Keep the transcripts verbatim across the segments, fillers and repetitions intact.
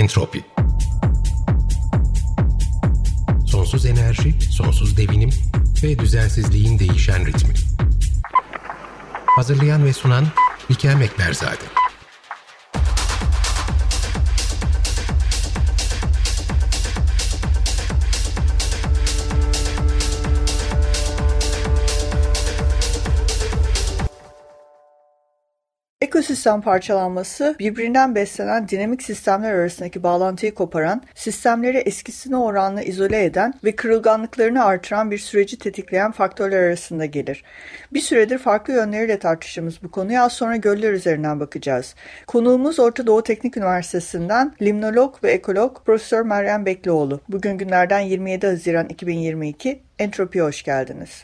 Entropi. Sonsuz enerji, sonsuz devinim ve düzensizliğin değişen ritmi. Hazırlayan ve sunan Bikem Ekberzade. Ekosistem parçalanması, birbirinden beslenen dinamik sistemler arasındaki bağlantıyı koparan, sistemleri eskisine oranla izole eden ve kırılganlıklarını artıran bir süreci tetikleyen faktörler arasında gelir. Bir süredir farklı yönleriyle tartıştığımız bu konuya az sonra göller üzerinden bakacağız. Konuğumuz Orta Doğu Teknik Üniversitesi'nden limnolog ve ekolog Profesör Meryem Beklioğlu. Bugün günlerden yirmi yedi Haziran iki bin yirmi iki, Entropi'ye hoş geldiniz.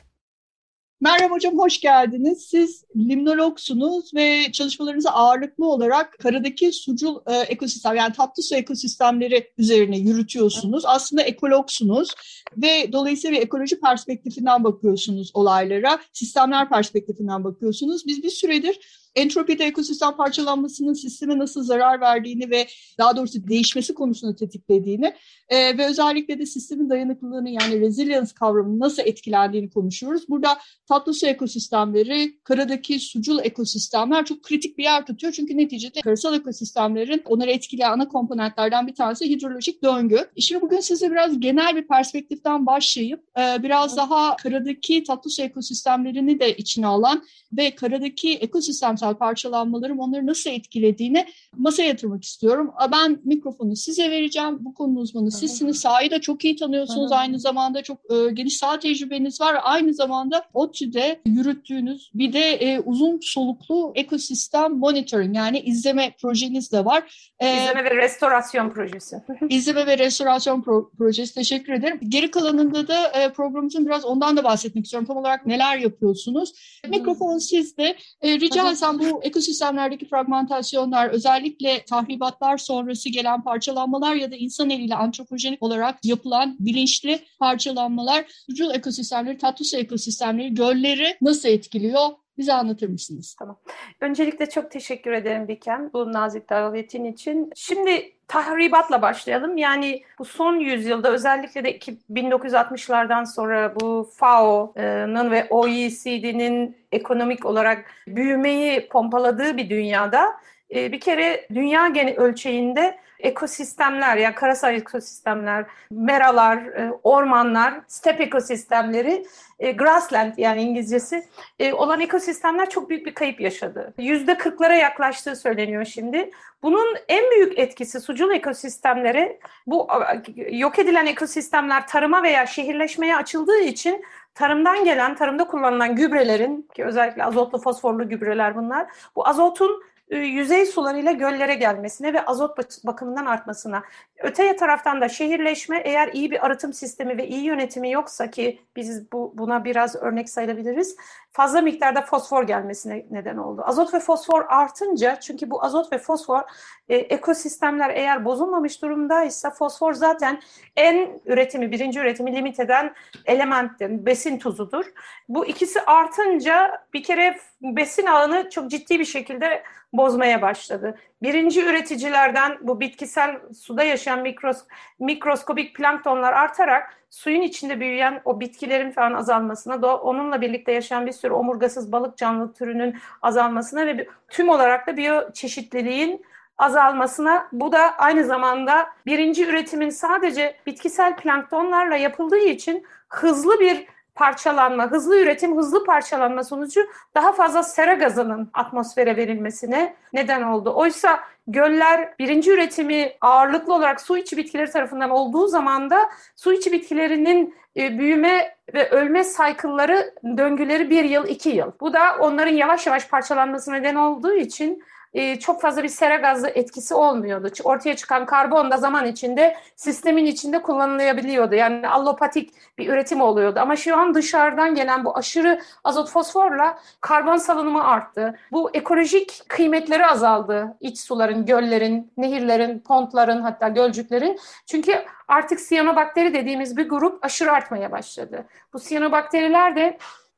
Meryem Hocam hoş geldiniz. Siz limnologsunuz ve çalışmalarınızı ağırlıklı olarak karadaki sucul e, ekosistem yani tatlı su ekosistemleri üzerine yürütüyorsunuz. Aslında ekologsunuz ve dolayısıyla bir ekoloji perspektifinden bakıyorsunuz olaylara, sistemler perspektifinden bakıyorsunuz. Biz bir süredir entropide ekosistem parçalanmasının sisteme nasıl zarar verdiğini ve daha doğrusu değişmesi konusunu tetiklediğini e, ve özellikle de sistemin dayanıklılığını yani resilience kavramının nasıl etkilendiğini konuşuyoruz. Burada tatlı su ekosistemleri, karadaki sucul ekosistemler çok kritik bir yer tutuyor. Çünkü neticede karasal ekosistemlerin onları etkileyen ana komponentlerden bir tanesi hidrolojik döngü. Şimdi bugün size biraz genel bir perspektiften başlayıp e, biraz daha karadaki tatlı su ekosistemlerini de içine alan ve karadaki ekosistemsel parçalanmalarım onları nasıl etkilediğini masaya yatırmak istiyorum. Ben mikrofonu size vereceğim. Bu konunun uzmanı sizsiniz. Sahayı da çok iyi tanıyorsunuz. Hı hı. Aynı zamanda çok e, geniş saha tecrübeniz var. Aynı zamanda ODTÜ'de yürüttüğünüz bir de e, uzun soluklu ekosistem monitoring yani izleme projeniz de var. E, izleme ve restorasyon projesi. İzleme ve restorasyon pro- projesi. Teşekkür ederim. Geri kalanında da e, programımızın biraz ondan da bahsetmek istiyorum. Tam olarak neler yapıyorsunuz? Hı. Mikrofon sizde. E, rica etsem bu ekosistemlerdeki fragmentasyonlar, özellikle tahribatlar sonrası gelen parçalanmalar ya da insan eliyle antropojenik olarak yapılan bilinçli parçalanmalar, sucul ekosistemleri, tatlı su ekosistemleri, gölleri nasıl etkiliyor? Bize anlatır mısınız? Tamam. Öncelikle çok teşekkür ederim Bikem bu nazik davetin için. Şimdi tahribatla başlayalım. Yani bu son yüzyılda özellikle de bin dokuz yüz altmışlardan sonra bu F A O'nun ve O E C D'nin ekonomik olarak büyümeyi pompaladığı bir dünyada bir kere dünya genel ölçeğinde ekosistemler, yani karasal ekosistemler, meralar, ormanlar, step ekosistemleri, grassland yani İngilizcesi olan ekosistemler çok büyük bir kayıp yaşadı. Yüzde kırklara yaklaştığı söyleniyor şimdi. Bunun en büyük etkisi sucul ekosistemleri, bu yok edilen ekosistemler tarıma veya şehirleşmeye açıldığı için tarımdan gelen, tarımda kullanılan gübrelerin, ki özellikle azotlu fosforlu gübreler bunlar, bu azotun yüzey sularıyla göllere gelmesine ve azot bakımından artmasına. Öte taraftan da şehirleşme, eğer iyi bir arıtım sistemi ve iyi yönetimi yoksa, ki biz bu, buna biraz örnek sayabiliriz, fazla miktarda fosfor gelmesine neden oldu. Azot ve fosfor artınca, çünkü bu azot ve fosfor e, ekosistemler eğer bozulmamış durumdaysa, fosfor zaten en üretimi, birinci üretimi limit eden elementtir, besin tuzudur. Bu ikisi artınca bir kere besin ağını çok ciddi bir şekilde bozmaya başladı. Birinci üreticilerden bu bitkisel suda yaşayan mikros, mikroskobik planktonlar artarak suyun içinde büyüyen o bitkilerin falan azalmasına, onunla birlikte yaşayan bir sürü omurgasız balık canlı türünün azalmasına ve tüm olarak da biyoçeşitliliğin azalmasına, bu da aynı zamanda birinci üretimin sadece bitkisel planktonlarla yapıldığı için hızlı bir parçalanma, hızlı üretim, hızlı parçalanma sonucu daha fazla sera gazının atmosfere verilmesine neden oldu. Oysa göller birinci üretimi ağırlıklı olarak su içi bitkileri tarafından olduğu zaman da su içi bitkilerinin e, büyüme ve ölme cycle'ları, döngüleri bir yıl, iki yıl. Bu da onların yavaş yavaş parçalanmasına neden olduğu için e, çok fazla bir sera gazı etkisi olmuyordu. Ortaya çıkan karbon da zaman içinde sistemin içinde kullanılabiliyordu. Yani allopatik bir üretim oluyordu. Ama şu an dışarıdan gelen bu aşırı azot fosforla karbon salınımı arttı. Bu ekolojik kıymetleri azaldı. İç suların, göllerin, nehirlerin, pontların, hatta gölcüklerin. Çünkü artık siyanobakteri dediğimiz bir grup aşırı artmaya başladı. Bu siyanobakteriler de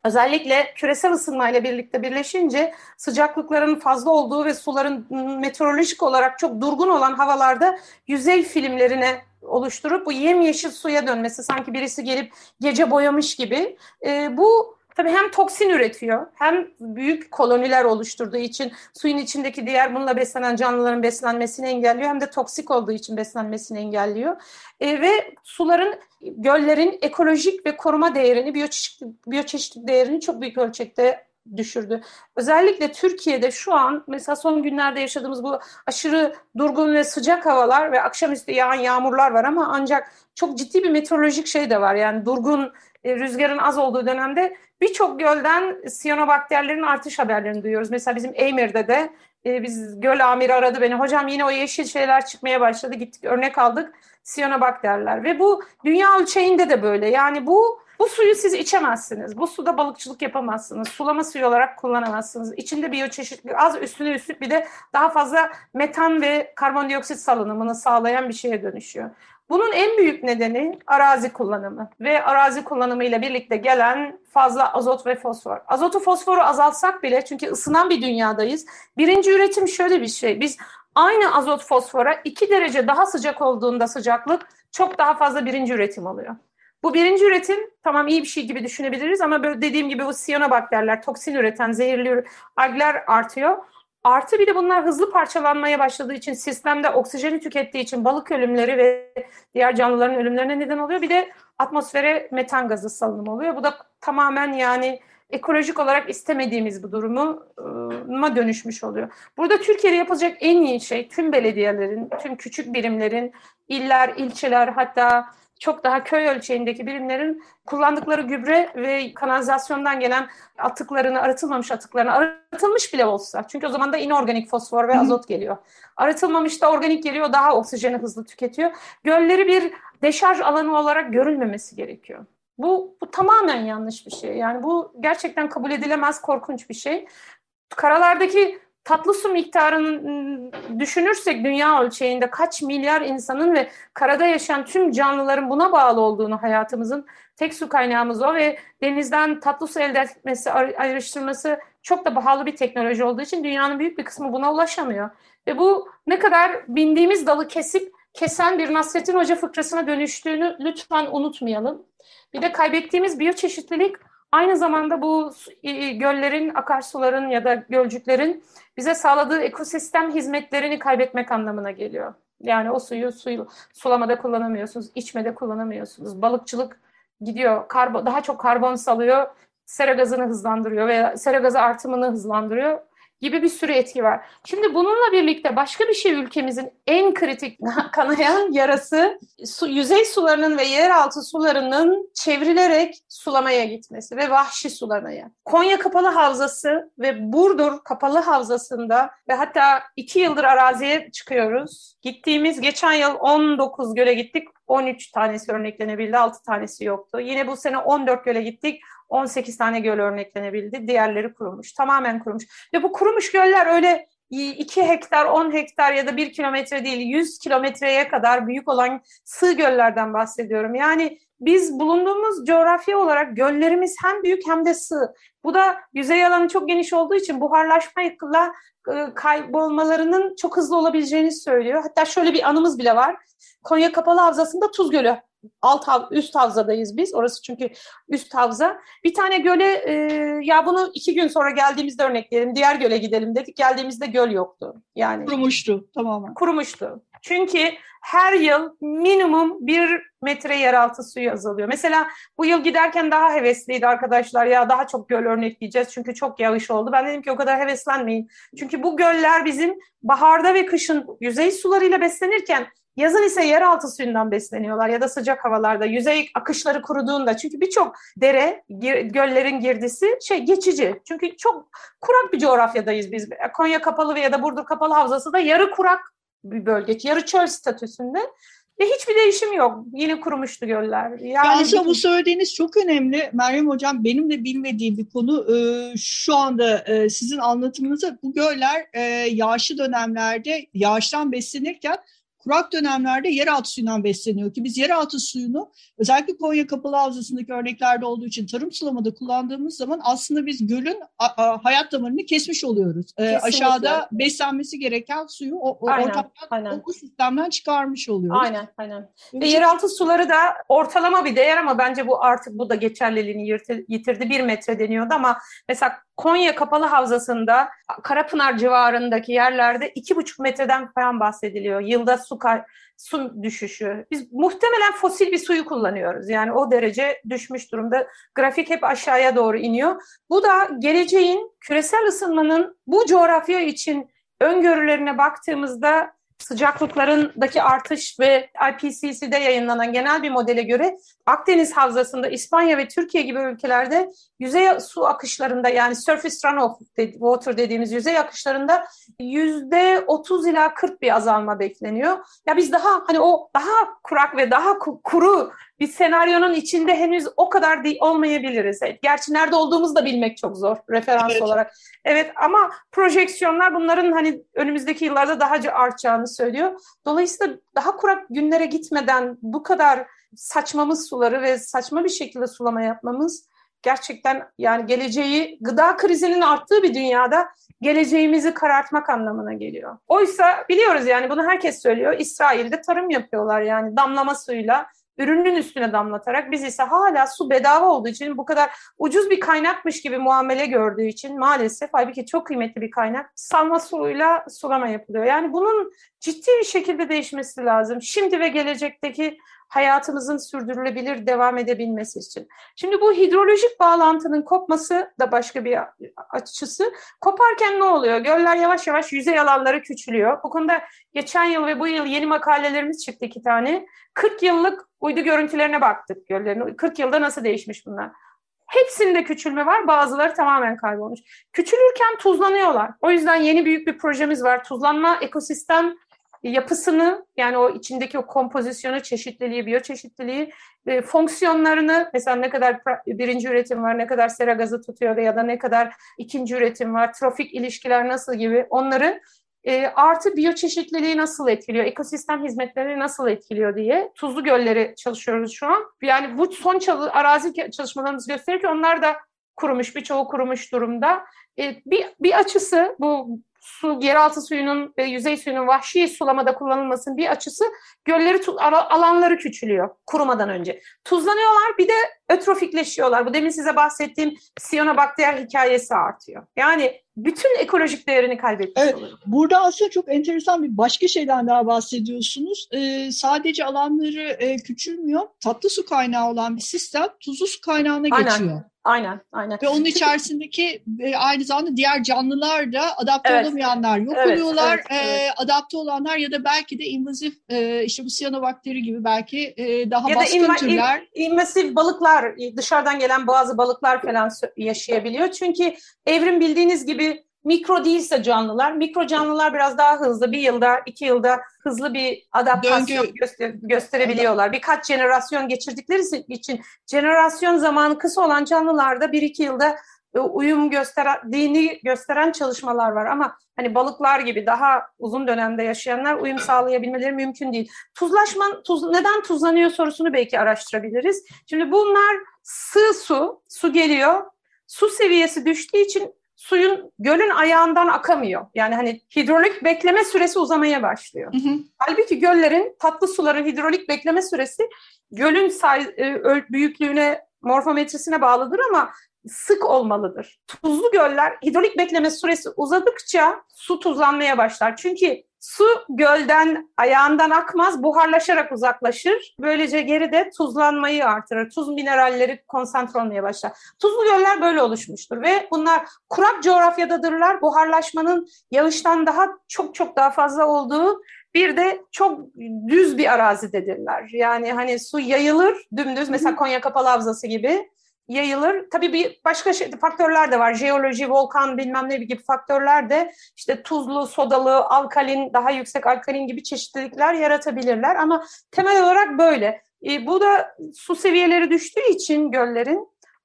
Özellikle küresel ısınmayla birlikte birleşince sıcaklıkların fazla olduğu ve suların meteorolojik olarak çok durgun olan havalarda yüzey filmlerine oluşturup bu yemyeşil suya dönmesi, sanki birisi gelip gece boyamış gibi. E, bu tabii hem toksin üretiyor, hem büyük koloniler oluşturduğu için suyun içindeki diğer bununla beslenen canlıların beslenmesini engelliyor, hem de toksik olduğu için beslenmesini engelliyor. E, ve suların, göllerin ekolojik ve koruma değerini, biyoçeşitlik, biyoçeşitlik değerini çok büyük ölçekte düşürdü. Özellikle Türkiye'de şu an mesela son günlerde yaşadığımız bu aşırı durgun ve sıcak havalar ve akşamüstü yağan yağmurlar var, ama ancak çok ciddi bir meteorolojik şey de var. Yani durgun, e, rüzgarın az olduğu dönemde birçok gölden siyanobakterlerin artış haberlerini duyuyoruz. Mesela bizim Eymir'de de e, biz göl amiri aradı beni. Hocam yine o yeşil şeyler çıkmaya başladı. Gittik örnek aldık, siyanobakterler. Ve bu dünya ölçeğinde de böyle. Yani bu bu suyu siz içemezsiniz. Bu suda balıkçılık yapamazsınız. Sulama suyu olarak kullanamazsınız. İçinde biyoçeşitlilik az, üstüne üstlük bir de daha fazla metan ve karbondioksit salınımını sağlayan bir şeye dönüşüyor. Bunun en büyük nedeni arazi kullanımı ve arazi kullanımıyla birlikte gelen fazla azot ve fosfor. Azotu, fosforu azaltsak bile, çünkü ısınan bir dünyadayız. Birinci üretim şöyle bir şey. Biz aynı azot fosfora iki derece daha sıcak olduğunda sıcaklık çok daha fazla birinci üretim oluyor. Bu birinci üretim tamam iyi bir şey gibi düşünebiliriz, ama böyle dediğim gibi bu siyanobakterler, toksin üreten zehirli algler artıyor. Artı bir de bunlar hızlı parçalanmaya başladığı için, sistemde oksijeni tükettiği için balık ölümleri ve diğer canlıların ölümlerine neden oluyor. Bir de atmosfere metan gazı salınımı oluyor. Bu da tamamen yani ekolojik olarak istemediğimiz bu duruma dönüşmüş oluyor. Burada Türkiye'de yapılacak en iyi şey, tüm belediyelerin, tüm küçük birimlerin, iller, ilçeler, hatta çok daha köy ölçeğindeki birimlerin kullandıkları gübre ve kanalizasyondan gelen atıklarını, arıtılmamış atıklarını, arıtılmış bile olsa, çünkü o zaman da inorganik fosfor ve azot geliyor. Arıtılmamış da organik geliyor, daha oksijeni hızlı tüketiyor. Gölleri bir deşarj alanı olarak görülmemesi gerekiyor. Bu, bu tamamen yanlış bir şey. Yani bu gerçekten kabul edilemez, korkunç bir şey. Karalardaki tatlı su miktarını düşünürsek dünya ölçeğinde kaç milyar insanın ve karada yaşayan tüm canlıların buna bağlı olduğunu, hayatımızın tek su kaynağımız o ve denizden tatlı su elde etmesi, ayrıştırması çok da pahalı bir teknoloji olduğu için dünyanın büyük bir kısmı buna ulaşamıyor. Ve bu ne kadar bindiğimiz dalı kesip kesen bir Nasrettin Hoca fıkrasına dönüştüğünü lütfen unutmayalım. Bir de kaybettiğimiz biyoçeşitlilik aynı zamanda bu göllerin, akarsuların ya da gölcüklerin bize sağladığı ekosistem hizmetlerini kaybetmek anlamına geliyor. Yani o suyu, suyu sulamada kullanamıyorsunuz, içmede kullanamıyorsunuz. Balıkçılık gidiyor, karbon, daha çok karbon salıyor, sera gazını hızlandırıyor veya sera gazı artımını hızlandırıyor gibi bir sürü etki var. Şimdi bununla birlikte başka bir şey, ülkemizin en kritik kanayan yarası, su, yüzey sularının ve yeraltı sularının çevrilerek sulamaya gitmesi ve vahşi sulamaya. Konya Kapalı Havzası ve Burdur Kapalı Havzası'nda ve hatta iki yıldır araziye çıkıyoruz. Gittiğimiz geçen yıl on dokuz göle gittik. on üç tanesi örneklenebildi, altı tanesi yoktu. Yine bu sene on dört göle gittik. on sekiz tane göl örneklenebildi. Diğerleri kurumuş. Tamamen kurumuş. Ve bu kurumuş göller öyle iki hektar, on hektar ya da bir kilometre değil, yüz kilometreye kadar büyük olan sığ göllerden bahsediyorum. Yani biz bulunduğumuz coğrafya olarak göllerimiz hem büyük hem de sığ. Bu da yüzey alanı çok geniş olduğu için buharlaşmayla kaybolmalarının çok hızlı olabileceğini söylüyor. Hatta şöyle bir anımız bile var. Konya Kapalı Havzası'nda Tuz Gölü. Alt hav, üst havzadayız biz. Orası çünkü üst havza. Bir tane göle e, ya bunu iki gün sonra geldiğimizde örnekleyelim. Diğer göle gidelim dedik. Geldiğimizde göl yoktu. Yani kurumuştu tamamen. Kurumuştu. Çünkü her yıl minimum bir metre yeraltı suyu azalıyor. Mesela bu yıl giderken daha hevesliydi arkadaşlar. Ya daha çok göl örnekleyeceğiz çünkü çok yağış oldu. Ben dedim ki o kadar heveslenmeyin. Çünkü bu göller bizim baharda ve kışın yüzey sularıyla beslenirken yazın ise yeraltı suyundan besleniyorlar ya da sıcak havalarda yüzey akışları kuruduğunda. Çünkü birçok dere, göllerin girdisi şey geçici. Çünkü çok kurak bir coğrafyadayız biz. Konya Kapalı ya da Burdur Kapalı Havzası da yarı kurak bir bölge, yarı çöl statüsünde. Ve hiçbir değişim yok. Yine kurumuştu göller. Yani aslında bu söylediğiniz çok önemli Meryem Hocam. Benim de bilmediğim bir konu. Ee, şu anda e, sizin anlatımınızda bu göller e, yağışlı dönemlerde yağıştan beslenirken kurak dönemlerde yeraltı suyundan besleniyor ki biz yeraltı suyunu özellikle Konya Kapalı Havzası'ndaki örneklerde olduğu için tarım sulamada kullandığımız zaman aslında biz gölün a, a, hayat damarını kesmiş oluyoruz. E, aşağıda beslenmesi gereken suyu o, o aynen, ortamdan, aynen. o sistemden çıkarmış oluyoruz. Aynen, aynen. Ve yeraltı suları da ortalama bir değer ama bence bu artık bu da geçerliliğini yitirdi. Bir metre deniyordu ama mesela Konya Kapalı Havzası'nda Karapınar civarındaki yerlerde iki buçuk metreden falan bahsediliyor. Yılda su, su düşüşü. Biz muhtemelen fosil bir suyu kullanıyoruz. Yani o derece düşmüş durumda. Grafik hep aşağıya doğru iniyor. Bu da geleceğin küresel ısınmanın bu coğrafya için öngörülerine baktığımızda sıcaklıklarındaki artış ve I P C C'de yayınlanan genel bir modele göre Akdeniz Havzası'nda İspanya ve Türkiye gibi ülkelerde yüzey su akışlarında yani surface runoff water dediğimiz yüzey akışlarında yüzde otuz ila kırk bir azalma bekleniyor. Ya biz daha hani o daha kurak ve daha kuru bir senaryonun içinde henüz o kadar değil olmayabiliriz. Gerçi nerede olduğumuzu da bilmek çok zor referans evet. olarak. Evet ama projeksiyonlar bunların hani önümüzdeki yıllarda daha artacağını söylüyor. Dolayısıyla daha kurak günlere gitmeden bu kadar saçmamız suları ve saçma bir şekilde sulama yapmamız gerçekten yani geleceği, gıda krizinin arttığı bir dünyada geleceğimizi karartmak anlamına geliyor. Oysa biliyoruz yani bunu herkes söylüyor. İsrail'de tarım yapıyorlar yani damlama suyla ürünün üstüne damlatarak, biz ise hala su bedava olduğu için bu kadar ucuz bir kaynakmış gibi muamele gördüğü için maalesef halbuki çok kıymetli bir kaynak salma suyuyla sulama yapılıyor. Yani bunun ciddi bir şekilde değişmesi lazım. Şimdi ve gelecekteki hayatımızın sürdürülebilir devam edebilmesi için. Şimdi bu hidrolojik bağlantının kopması da başka bir açısı. Koparken ne oluyor? Göller yavaş yavaş yüzey alanları küçülüyor. Bu konuda geçen yıl ve bu yıl yeni makalelerimiz çıktı iki tane. kırk yıllık uydu görüntülerine baktık göllerin. kırk yılda nasıl değişmiş bunlar? Hepsinde küçülme var, bazıları tamamen kaybolmuş. Küçülürken tuzlanıyorlar. O yüzden yeni büyük bir projemiz var. Tuzlanma ekosistem yapısını, yani o içindeki o kompozisyonu, çeşitliliği, biyoçeşitliliği, e, fonksiyonlarını, mesela ne kadar birinci üretim var, ne kadar sera gazı tutuyor ya da ne kadar ikinci üretim var, trofik ilişkiler nasıl gibi, onları e, artı biyoçeşitliliği nasıl etkiliyor, ekosistem hizmetleri nasıl etkiliyor diye Tuzlu Gölleri çalışıyoruz şu an. Yani bu son çalı, arazi çalışmalarımız gösteriyor ki onlar da kurumuş, birçoğu kurumuş durumda. E, bir, bir açısı bu su, yeraltı suyunun ve yüzey suyunun vahşi sulamada kullanılmasının bir açısı gölleri, alanları küçülüyor kurumadan önce. Tuzlanıyorlar, bir de ötrofikleşiyorlar. Bu demin size bahsettiğim siyanobakter hikayesi artıyor. Yani bütün ekolojik değerini kaybetmiş evet, oluyor. Burada aslında çok enteresan bir başka şeyden daha bahsediyorsunuz. Ee, sadece alanları e, küçülmüyor. Tatlı su kaynağı olan bir sistem tuzlu su kaynağına Aynen. geçiyor. Aynen, aynen. Ve onun içerisindeki e, aynı zamanda diğer canlılar da adapte evet. olamayanlar yok evet, oluyorlar. Evet, evet. E, adapte olanlar ya da belki de invazif e, işte bu siyanobakteri gibi belki e, daha ya baskın inva, türler. In, invazif balıklar, dışarıdan gelen bazı balıklar falan yaşayabiliyor. Çünkü evrim bildiğiniz gibi mikro değilse canlılar, mikro canlılar biraz daha hızlı, bir yılda, iki yılda hızlı bir adaptasyon göster- gösterebiliyorlar. Birkaç jenerasyon geçirdikleri için jenerasyon zamanı kısa olan canlılarda bir iki yılda uyum gösterdiğini gösteren çalışmalar var. Ama hani balıklar gibi daha uzun dönemde yaşayanlar uyum sağlayabilmeleri mümkün değil. Tuzlaşma, tuz, neden tuzlanıyor sorusunu belki araştırabiliriz. Şimdi bunlar sığ su, su geliyor, su seviyesi düştüğü için suyun gölün ayağından akamıyor. Yani hani hidrolik bekleme süresi uzamaya başlıyor. Hı hı. Halbuki göllerin, tatlı suların hidrolik bekleme süresi gölün say- büyüklüğüne, morfometrisine bağlıdır ama sık olmalıdır. Tuzlu göller hidrolik bekleme süresi uzadıkça su tuzlanmaya başlar. Çünkü su gölden, ayağından akmaz, buharlaşarak uzaklaşır. Böylece geride tuzlanmayı artırır. Tuz mineralleri konsantre olmaya başlar. Tuzlu göller böyle oluşmuştur ve bunlar kurak coğrafyadadırlar. Buharlaşmanın yağıştan daha çok çok daha fazla olduğu, bir de çok düz bir arazidedirler. Yani hani su yayılır dümdüz, mesela Konya Kapalı Havzası gibi yayılır. Tabii bir başka şey, faktörler de var. Jeoloji, volkan bilmem ne gibi faktörler de işte tuzlu, sodalı, alkalin, daha yüksek alkalin gibi çeşitlilikler yaratabilirler. Ama temel olarak böyle. E, bu da su seviyeleri düştüğü için göllerin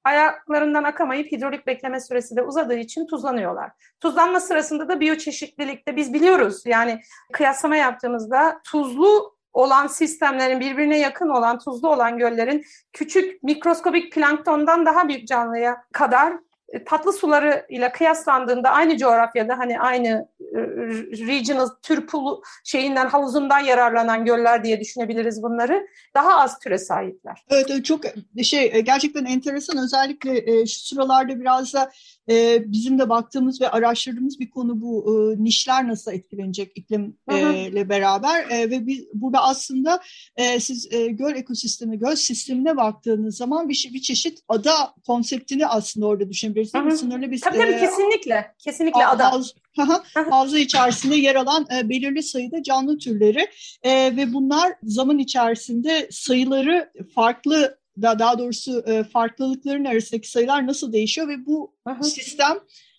ayaklarından akamayıp hidrolik bekleme süresi de uzadığı için tuzlanıyorlar. Tuzlanma sırasında da biyoçeşitlilikte biz biliyoruz, yani kıyaslama yaptığımızda tuzlu olan sistemlerin, birbirine yakın olan, tuzlu olan göllerin küçük mikroskobik planktondan daha büyük canlıya kadar tatlı suları ile kıyaslandığında aynı coğrafyada, hani aynı regional tür pulu şeyinden, havuzundan yararlanan göller diye düşünebiliriz bunları. Daha az türe sahipler. Evet, çok şey gerçekten enteresan, özellikle şu sıralarda biraz da bizim de baktığımız ve araştırdığımız bir konu bu, nişler nasıl etkilenecek iklimle beraber ve biz burada aslında siz göl ekosistemi, göl sistemine baktığınız zaman bir, bir çeşit ada konseptini aslında orada düşünebilirsiniz. Sınırlı bir, tabii tabii, kesinlikle kesinlikle ada. Havuz, havza içerisinde yer alan e, belirli sayıda canlı türleri e, ve bunlar zaman içerisinde sayıları farklı, da daha doğrusu e, farklılıkların arasındaki sayılar nasıl değişiyor ve bu Aha. sistem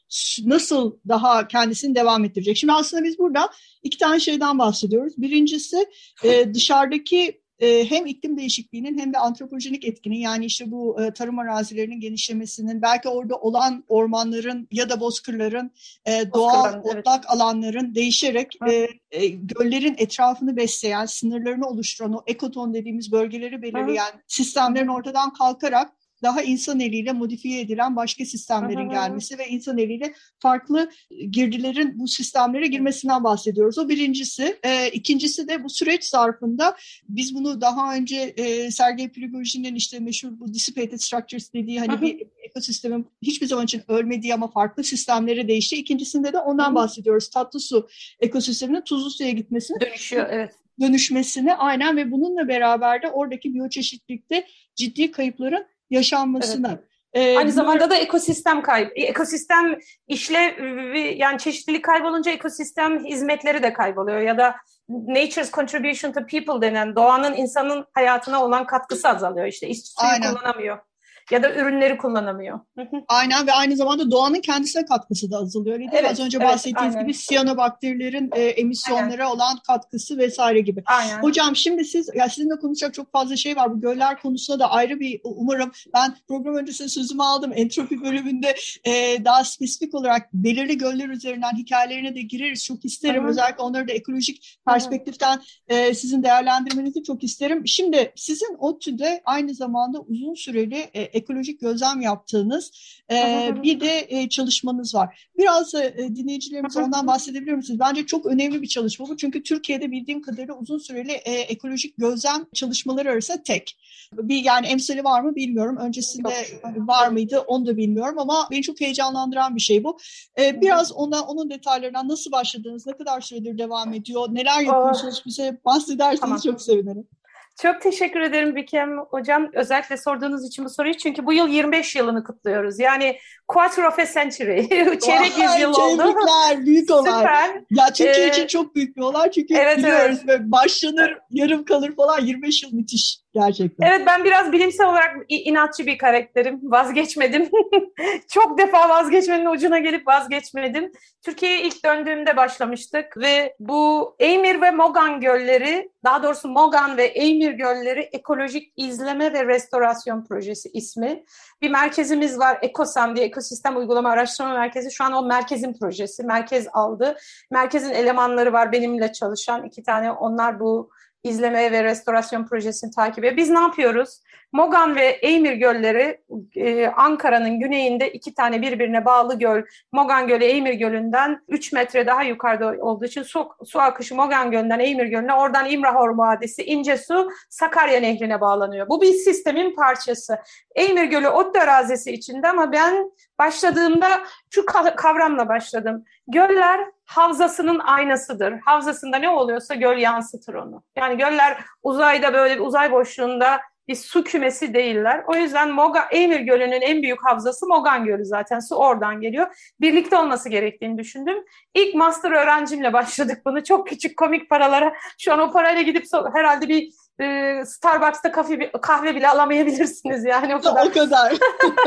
nasıl daha kendisini devam ettirecek? Şimdi aslında biz burada iki tane şeyden bahsediyoruz. Birincisi e, dışarıdaki e, hem iklim değişikliğinin hem de antropojenik etkinin, yani işte bu e, tarım arazilerinin genişlemesinin, belki orada olan ormanların ya da bozkırların, e, doğal otlak evet. alanların değişerek e, e, göllerin etrafını besleyen, sınırlarını oluşturan, o ekoton dediğimiz bölgeleri belirleyen Hı. sistemlerin ortadan kalkarak daha insan eliyle modifiye edilen başka sistemlerin gelmesi ve insan eliyle farklı girdilerin bu sistemlere girmesinden bahsediyoruz. O birincisi. E, ikincisi de bu süreç zarfında biz bunu daha önce e, Sergey Prigojin'in işte meşhur bu dissipated structures dediği, hani bir ekosistemin hiçbir zaman için ölmediği ama farklı sistemlere değişti. İkincisinde de ondan Hı-hı. bahsediyoruz. Tatlı su ekosisteminin tuzlu suya gitmesini. Dönüşüyor, evet. Dönüşmesini aynen ve bununla beraber de oradaki biyoçeşitlilikte ciddi kayıpların yaşanmasına. Evet. Ee, Aynı zamanda da ekosistem kaybı, ekosistem işlevi, yani çeşitlilik kaybolunca ekosistem hizmetleri de kayboluyor ya da nature's contribution to people denen, doğanın insanın hayatına olan katkısı azalıyor. İşte iş suyu kullanamıyor ya da ürünleri kullanamıyor. Aynen ve aynı zamanda doğanın kendisine katkısı da azalıyor. Evet, az önce evet, bahsettiğiniz aynen. gibi siyanobakterilerin e, emisyonlara aynen. olan katkısı vesaire gibi. Aynen. Hocam şimdi siz, ya sizinle konuşacak çok fazla şey var. Bu göller konusunda da ayrı bir, umarım ben program öncesinde sözümü aldım. Entropi bölümünde e, daha spesifik olarak belirli göller üzerinden hikayelerine de gireriz. Çok isterim. Hı-hı. Özellikle onları da ekolojik perspektiften e, sizin değerlendirmenizi çok isterim. Şimdi sizin ODTÜ'de aynı zamanda uzun süreli e, ekolojik gözlem yaptığınız e, bir de e, çalışmanız var. Biraz e, dinleyicilerimize ondan bahsedebilir misiniz? Bence çok önemli bir çalışma bu. Çünkü Türkiye'de bildiğim kadarıyla uzun süreli e, ekolojik gözlem çalışmaları arasında tek. Bir, yani emsali var mı bilmiyorum. Öncesinde Yok. var mıydı onu da bilmiyorum ama beni çok heyecanlandıran bir şey bu. E, biraz ondan, onun detaylarından, nasıl başladınız, ne kadar süredir devam ediyor, neler yapıyorsunuz, bize bahsederseniz tamam. çok sevinirim. Çok teşekkür ederim Bikem Hocam. Özellikle sorduğunuz için bu soruyu. Çünkü bu yıl yirmi beş yılını kutluyoruz. Yani quarter of a century. Çeyrek yüzyıl oldu. Tebrikler, büyük olay. Süper. Ya Türkiye ee, için çok büyük bir olay. Çünkü evet, biliyoruz evet. başlanır, yarım kalır falan. yirmi beş yıl müthiş. Gerçekten. Evet, ben biraz bilimsel olarak inatçı bir karakterim. Vazgeçmedim. Çok defa vazgeçmenin ucuna gelip vazgeçmedim. Türkiye'ye ilk döndüğümde başlamıştık ve bu Eymir ve Mogan gölleri, daha doğrusu Mogan ve Eymir gölleri ekolojik izleme ve restorasyon projesi ismi. Bir merkezimiz var, EKOSAM diye, Ekosistem Uygulama Araştırma Merkezi. Şu an o merkezin projesi. Merkez aldı. Merkezin elemanları var benimle çalışan iki tane. Onlar bu izleme ve restorasyon projesini takip ediyor. Biz ne yapıyoruz? Mogan ve Eymir gölleri, e, Ankara'nın güneyinde iki tane birbirine bağlı göl. Mogan Gölü Eymir Gölü'nden üç metre daha yukarıda olduğu için su, su akışı Mogan Gölü'nden Eymir Gölü'ne, oradan İmrahor Vadisi, İncesu, Sakarya Nehri'ne bağlanıyor. Bu bir sistemin parçası. Eymir Gölü ODTÜ arazisi içinde ama ben başladığımda şu kavramla başladım. Göller havzasının aynasıdır. Havzasında ne oluyorsa göl yansıtır onu. Yani göller uzayda, böyle bir uzay boşluğunda bir su kümesi değiller. O yüzden Mogan, Eymir Gölü'nün en büyük havzası Mogan Gölü zaten. Su oradan geliyor. Birlikte olması gerektiğini düşündüm. İlk master öğrencimle başladık bunu. Çok küçük komik paralara. Şu an o parayla gidip herhalde bir e, Starbucks'ta kahve, kahve bile alamayabilirsiniz yani o kadar. O kadar.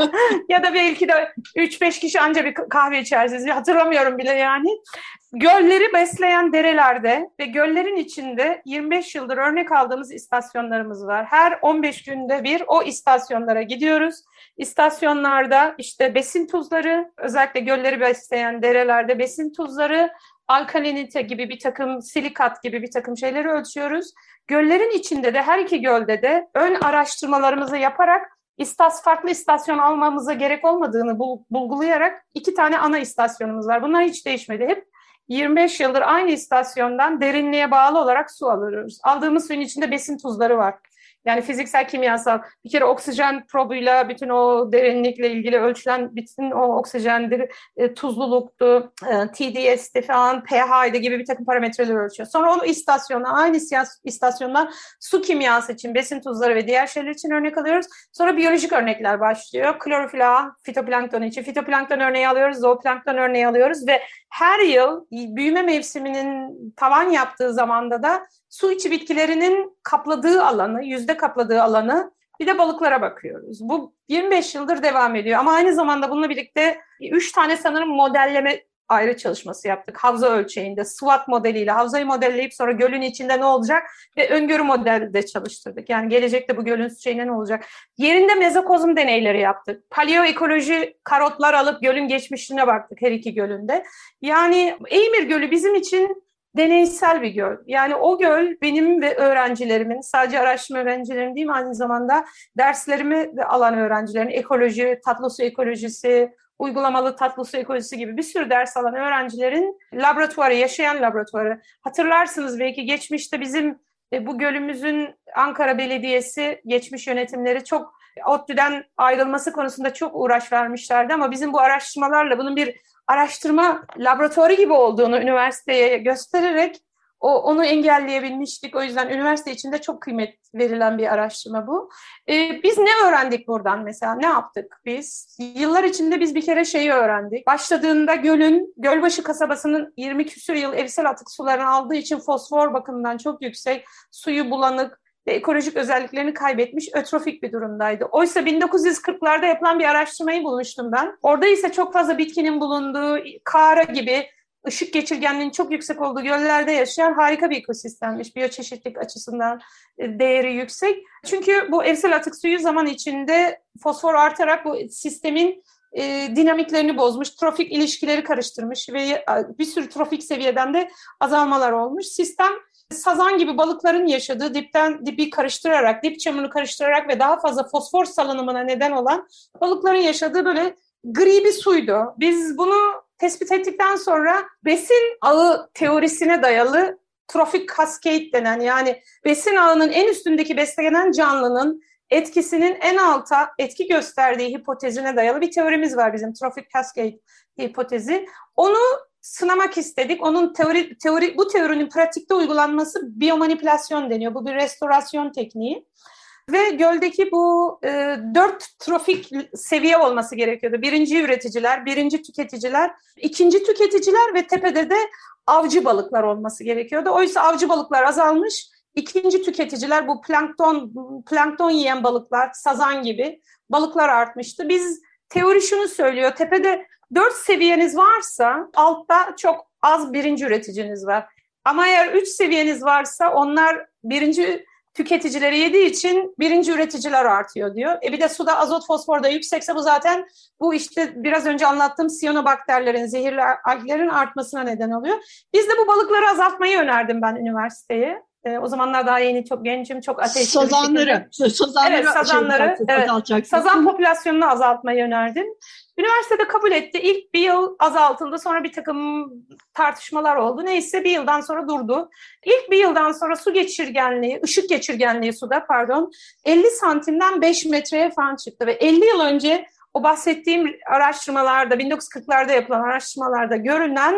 Ya da belki de üç beş kişi anca bir kahve içersiniz. Hatırlamıyorum bile yani. Gölleri besleyen derelerde ve göllerin içinde yirmi beş yıldır örnek aldığımız istasyonlarımız var. Her on beş günde bir o istasyonlara gidiyoruz. İstasyonlarda işte besin tuzları, özellikle gölleri besleyen derelerde besin tuzları, alkalinite gibi bir takım, silikat gibi bir takım şeyleri ölçüyoruz. Göllerin içinde de her iki gölde de ön araştırmalarımızı yaparak istas, farklı istasyon almamıza gerek olmadığını bul, bulgulayarak iki tane ana istasyonumuz var. Bunlar hiç değişmedi. Hep yirmi beş yıldır aynı istasyondan derinliğe bağlı olarak su alıyoruz. Aldığımız suyun içinde besin tuzları var. Yani fiziksel, kimyasal, bir kere oksijen probuyla bütün o derinlikle ilgili ölçülen bütün o oksijendir, e, tuzluluktu, e, T D S'ti falan, pH'ydi gibi bir takım parametreleri ölçüyor. Sonra onu istasyondan, aynı istasyondan su kimyası için, besin tuzları ve diğer şeyler için örnek alıyoruz. Sonra biyolojik örnekler başlıyor. Klorofil ağı, fitoplankton için. Fitoplankton örneği alıyoruz, zooplankton örneği alıyoruz ve her yıl büyüme mevsiminin tavan yaptığı zamanda da su içi bitkilerinin kapladığı alanı, yüzde kapladığı alanı, bir de balıklara bakıyoruz. Bu yirmi beş yıldır devam ediyor ama aynı zamanda bununla birlikte üç tane sanırım modelleme ayrı çalışması yaptık. Havza ölçeğinde, SWOT modeliyle havzayı modelleyip sonra gölün içinde ne olacak ve öngörü modelde çalıştırdık. Yani gelecekte bu gölün şeyine ne olacak? Yerinde mezokozm deneyleri yaptık. Paleoekoloji karotlar alıp gölün geçmişine baktık her iki gölünde. Yani Eymir Gölü bizim için deneysel bir göl. Yani o göl benim ve öğrencilerimin, sadece araştırma öğrencilerim değil mi, aynı zamanda derslerimi de alan öğrencilerin, ekoloji, tatlı su ekolojisi, uygulamalı tatlı su ekolojisi gibi bir sürü ders alan öğrencilerin laboratuvarı, yaşayan laboratuvarı. Hatırlarsınız belki geçmişte bizim e, bu gölümüzün Ankara Belediyesi, geçmiş yönetimleri çok ODTÜ'den ayrılması konusunda çok uğraş vermişlerdi ama bizim bu araştırmalarla bunun bir araştırma laboratuvarı gibi olduğunu üniversiteye göstererek o, onu engelleyebilmiştik. O yüzden üniversite içinde çok kıymet verilen bir araştırma bu. Ee, biz ne öğrendik buradan mesela? Ne yaptık biz? Yıllar içinde biz bir kere şeyi öğrendik. Başladığında gölün, Gölbaşı kasabasının yirmi küsur yıl evsel atık sularını aldığı için fosfor bakımından çok yüksek, suyu bulanık ve ekolojik özelliklerini kaybetmiş, ötrofik bir durumdaydı. Oysa bin dokuz yüz kırklarda yapılan bir araştırmayı bulmuştum ben. Orada ise çok fazla bitkinin bulunduğu, Kara gibi ışık geçirgenliğinin çok yüksek olduğu göllerde yaşayan harika bir ekosistemmiş. Biyoçeşitlilik açısından değeri yüksek. Çünkü bu evsel atık suyu zaman içinde fosfor artarak bu sistemin e, dinamiklerini bozmuş, trofik ilişkileri karıştırmış ve bir sürü trofik seviyeden de azalmalar olmuş. Sistem sazan gibi balıkların yaşadığı dipten dibi karıştırarak, dip çamurunu karıştırarak ve daha fazla fosfor salınımına neden olan balıkların yaşadığı böyle gri bir suydu. Biz bunu tespit ettikten sonra besin ağı teorisine dayalı trofik cascade denen, yani besin ağının en üstündeki beslenen canlının etkisinin en alta etki gösterdiği hipotezine dayalı bir teorimiz var bizim, trofik cascade hipotezi. Onu sınamak istedik. Onun teori, teori, bu teorinin pratikte uygulanması biyomanipülasyon deniyor. Bu bir restorasyon tekniği. Ve göldeki bu e, dört trofik seviye olması gerekiyordu. Birinci üreticiler, birinci tüketiciler, ikinci tüketiciler ve tepede de avcı balıklar olması gerekiyordu. Oysa avcı balıklar azalmış, ikinci tüketiciler, bu plankton, plankton yiyen balıklar, sazan gibi balıklar artmıştı. Biz, teori şunu söylüyor, tepede dört seviyeniz varsa altta çok az birinci üreticiniz var. Ama eğer üç seviyeniz varsa onlar birinci tüketicileri yediği için birinci üreticiler artıyor diyor. E bir de suda azot fosfor da yüksekse bu zaten bu işte biraz önce anlattığım siyanobakterlerin, zehirli alglerin artmasına neden oluyor. Biz de bu balıkları azaltmayı önerdim ben üniversiteye. E, o zamanlar daha yeni, çok gencim, çok ateşli. Sazanları. Sazanları, evet, sazanları. Şey, evet, sazan popülasyonunu azaltmayı önerdim. Üniversitede kabul etti. İlk bir yıl azaltıldı. Sonra bir takım tartışmalar oldu. Neyse bir yıldan sonra durdu. İlk bir yıldan sonra su geçirgenliği, ışık geçirgenliği suda pardon, elli santimden beş metreye falan çıktı. Ve elli yıl önce o bahsettiğim araştırmalarda, bin dokuz yüz kırklarda yapılan araştırmalarda görünen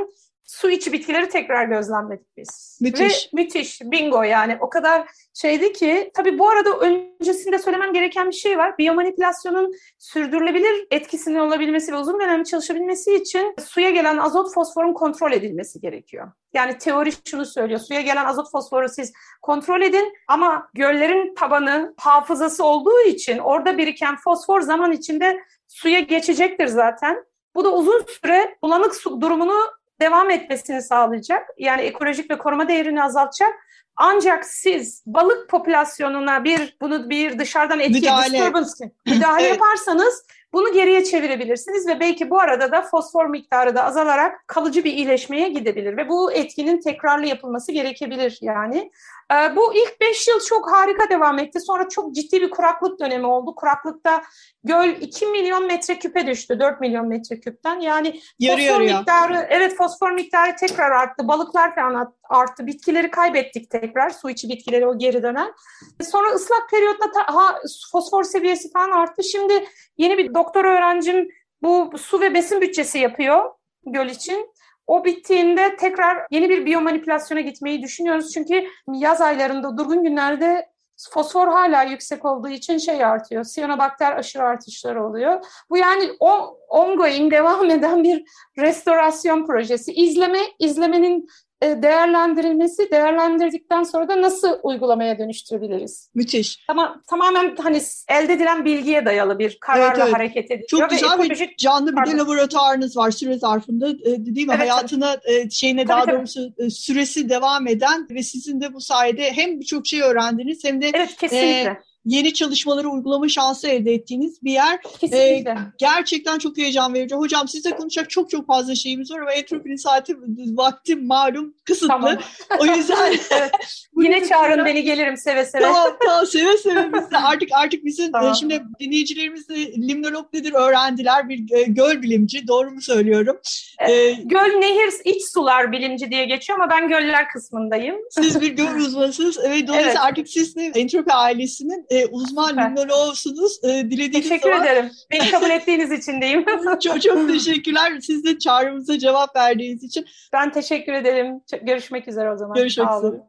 su içi bitkileri tekrar gözlemledik biz. Müthiş. Ve müthiş, bingo yani. O kadar şeydi ki, tabii bu arada öncesinde söylemem gereken bir şey var. Biyomanipülasyonun sürdürülebilir etkisinin olabilmesi ve uzun dönemli çalışabilmesi için suya gelen azot fosforun kontrol edilmesi gerekiyor. Yani teori şunu söylüyor, suya gelen azot fosforu siz kontrol edin ama göllerin tabanı hafızası olduğu için orada biriken fosfor zaman içinde suya geçecektir zaten. Bu da uzun süre bulanık su durumunu devam etmesini sağlayacak. Yani ekolojik ve koruma değerini azaltacak. Ancak siz balık popülasyonuna bir bunu bir dışarıdan etki müdahale, disturbance müdahale evet. yaparsanız bunu geriye çevirebilirsiniz ve belki bu arada da fosfor miktarı da azalarak kalıcı bir iyileşmeye gidebilir ve bu etkinin tekrarlı yapılması gerekebilir yani. Ee, bu ilk beş yıl çok harika devam etti. Sonra çok ciddi bir kuraklık dönemi oldu. Kuraklıkta göl iki milyon metreküpe düştü, dört milyon metreküpten. Yani yarı fosfor yarıya. miktarı, evet fosfor miktarı tekrar arttı. Balıklar falan arttı. Bitkileri kaybettik tekrar. Su içi bitkileri o geri dönen. Sonra ıslak periyotta ta, ha, fosfor seviyesi falan arttı. Şimdi yeni bir doktor öğrencim bu su ve besin bütçesi yapıyor göl için. O bittiğinde tekrar yeni bir biyomanipülasyona gitmeyi düşünüyoruz. Çünkü yaz aylarında, durgun günlerde fosfor hala yüksek olduğu için şey artıyor. Siyanobakter aşırı artışları oluyor. Bu yani o ongoing, devam eden bir restorasyon projesi. İzleme, izlemenin değerlendirilmesi, değerlendirdikten sonra da nasıl uygulamaya dönüştürebiliriz? Müthiş. Tamam, tamamen hani elde edilen bilgiye dayalı bir kararla evet, evet. hareket ediliyor. Çok güzel ekolojik... bir canlı bir Pardon. de laboratuvarınız var süre zarfında değil mi? Evet, Hayatına tabii. şeyine tabii, daha tabii. doğrusu süresi devam eden ve sizin de bu sayede hem birçok şey öğrendiniz hem de evet, kesinlikle. E, yeni çalışmaları uygulama şansı elde ettiğiniz bir yer. Kesinlikle. Ee, gerçekten çok heyecan verici. Hocam sizle konuşacak çok çok fazla şeyimiz var ama Entropinin saati, vakti malum kısıtlı. Tamam. O yüzden evet. Yine çağırın beni, gelirim seve seve. Tamam tamam seve seve biz de artık artık bizim tamam. e, şimdi dinleyicilerimiz de limnolog nedir öğrendiler. Bir e, göl bilimci, doğru mu söylüyorum? Ee, göl, nehir, iç sular bilimci diye geçiyor ama ben göller kısmındayım. Siz bir göl uzmanısınız. Evet, dolayısıyla evet. artık siz de Entropi ailesinin e, uzman limnologsunuz. E, dilediğiniz Teşekkür zaman... ederim. Beni kabul ettiğiniz için deyim. çok çok teşekkürler. Siz de çağrımıza cevap verdiğiniz için. Ben teşekkür ederim. Görüşmek üzere o zaman. Görüşmek üzere.